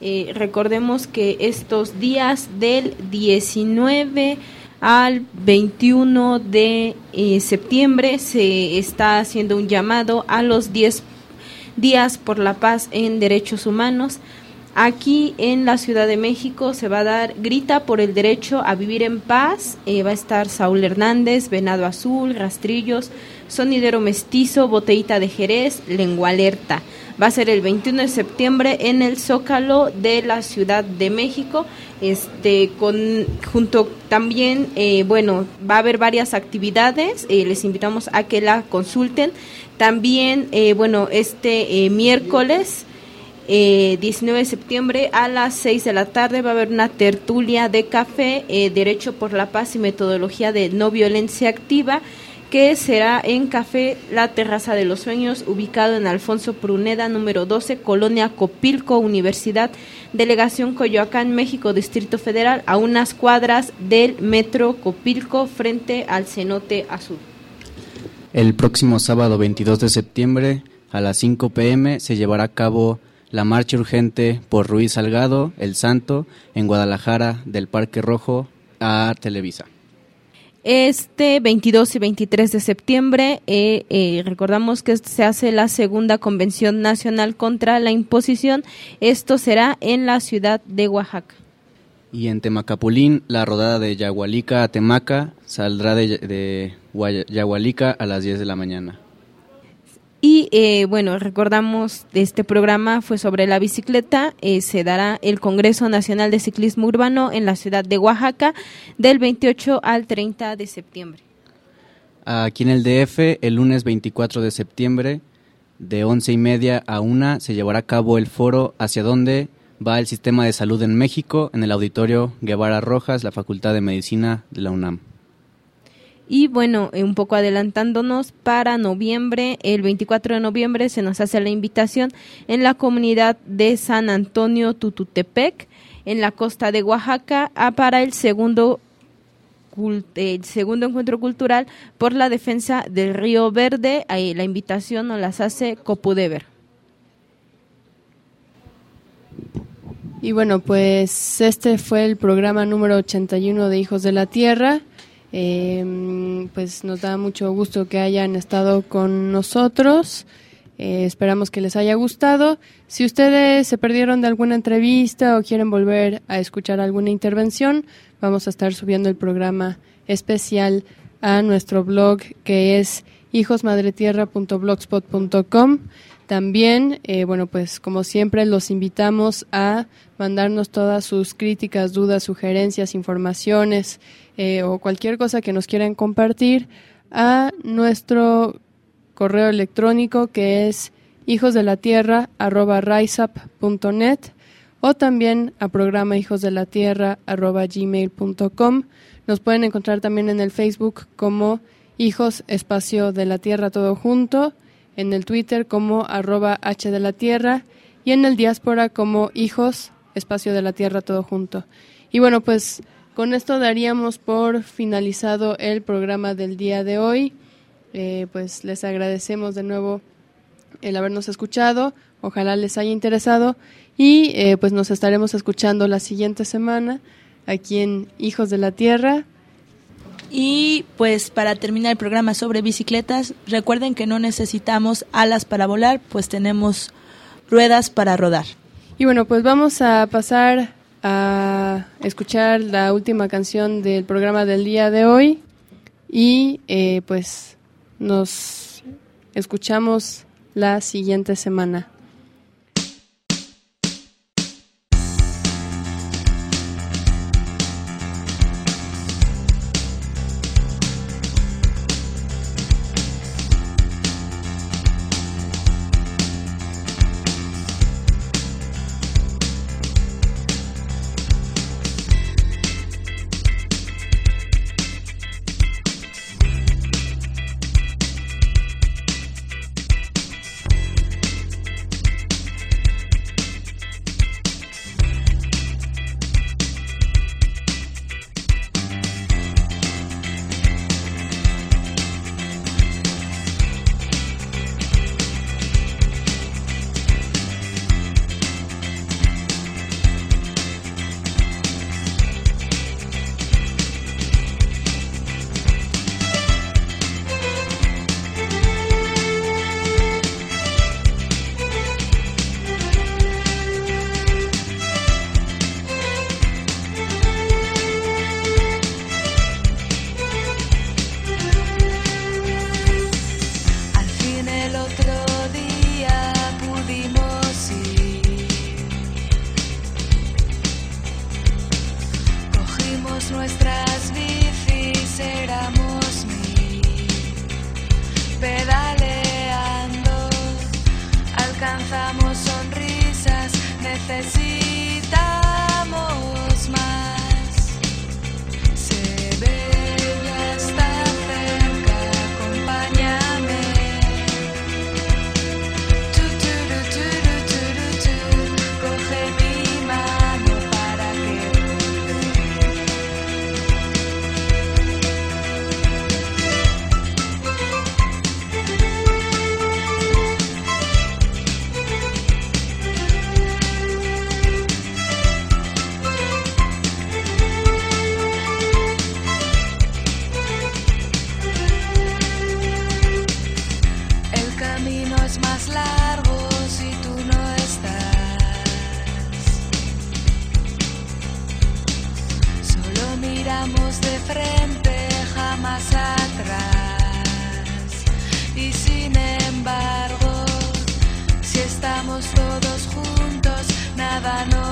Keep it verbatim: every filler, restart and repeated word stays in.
Eh, recordemos que estos días del diecinueve al veintiuno de eh, septiembre se está haciendo un llamado a los diez días por la paz en derechos humanos. Aquí en la Ciudad de México se va a dar Grita por el derecho a vivir en paz. Eh, va a estar Saúl Hernández, Venado Azul, Rastrillos, Sonidero Mestizo, Botellita de Jerez, Lengua Alerta. Va a ser el veintiuno de septiembre en el Zócalo de la Ciudad de México. Este, con junto también, eh, bueno, va a haber varias actividades. Eh, les invitamos a que la consulten. También, eh, bueno, este eh, miércoles Eh, diecinueve de septiembre a las seis de la tarde va a haber una tertulia de café, eh, Derecho por la Paz y Metodología de No Violencia Activa, que será en Café La Terraza de los Sueños, ubicado en Alfonso Pruneda, número doce, Colonia Copilco, Universidad, Delegación Coyoacán, México, Distrito Federal, a unas cuadras del Metro Copilco, frente al Cenote Azul. El próximo sábado veintidós de septiembre a las cinco pm se llevará a cabo la marcha urgente por Ruiz Salgado, El Santo, en Guadalajara, del Parque Rojo a Televisa. Este veintidós y veintitrés de septiembre, eh, eh, recordamos que se hace la segunda Convención Nacional contra la Imposición. Esto será en la ciudad de Oaxaca. Y en Temacapulín, la rodada de Yahualica a Temaca saldrá de, de Yahualica a las diez de la mañana. Y eh, bueno, recordamos, este programa fue sobre la bicicleta. Eh, se dará el Congreso Nacional de Ciclismo Urbano en la ciudad de Oaxaca del veintiocho al treinta de septiembre. Aquí en el D F, el lunes veinticuatro de septiembre, de once y media a una, se llevará a cabo el foro ¿Hacia dónde va el sistema de salud en México?, en el Auditorio Guevara Rojas, la Facultad de Medicina de la UNAM. Y bueno, un poco adelantándonos, para noviembre, el veinticuatro de noviembre, se nos hace la invitación en la comunidad de San Antonio Tututepec, en la costa de Oaxaca, a para el segundo, el segundo encuentro cultural por la defensa del Río Verde. Ahí la invitación nos las hace Copudever. Y bueno, pues este fue el programa número ochenta y uno de Hijos de la Tierra. Eh, pues nos da mucho gusto que hayan estado con nosotros. Eh, esperamos que les haya gustado. Si ustedes se perdieron de alguna entrevista o quieren volver a escuchar alguna intervención, vamos a estar subiendo el programa especial a nuestro blog, que es hijos madre tierra punto blogspot punto com. También, eh, bueno, pues como siempre los invitamos a mandarnos todas sus críticas, dudas, sugerencias, informaciones eh, o cualquier cosa que nos quieran compartir a nuestro correo electrónico, que es hijosdelatierra arroba riseup punto net, o también a programa hijosdelatierra arroba gmail punto com. Nos pueden encontrar también en el Facebook como Hijos Espacio de la Tierra todo junto, en el Twitter como arroba H de la Tierra y en el Diáspora como Hijos Espacio de la Tierra todo junto. Y bueno, pues con esto daríamos por finalizado el programa del día de hoy. Eh, pues les agradecemos de nuevo el habernos escuchado, ojalá les haya interesado y eh, pues nos estaremos escuchando la siguiente semana aquí en Hijos de la Tierra. Y pues para terminar el programa sobre bicicletas, recuerden que no necesitamos alas para volar, pues tenemos ruedas para rodar. Y bueno, pues vamos a pasar a escuchar la última canción del programa del día de hoy y eh, pues nos escuchamos la siguiente semana. nuestras bicis éramos mil, pedaleando, alcanzamos sonrisas, necesitamos más. Se ve, ya está cerca, acompáñame. Tu, tu, tu, tu, tu, tu, tu, coge mi mano para que el camino es más largo si tú no estás. Solo miramos de frente, jamás atrás. Y sin embargo, si estamos todos juntos, nada nos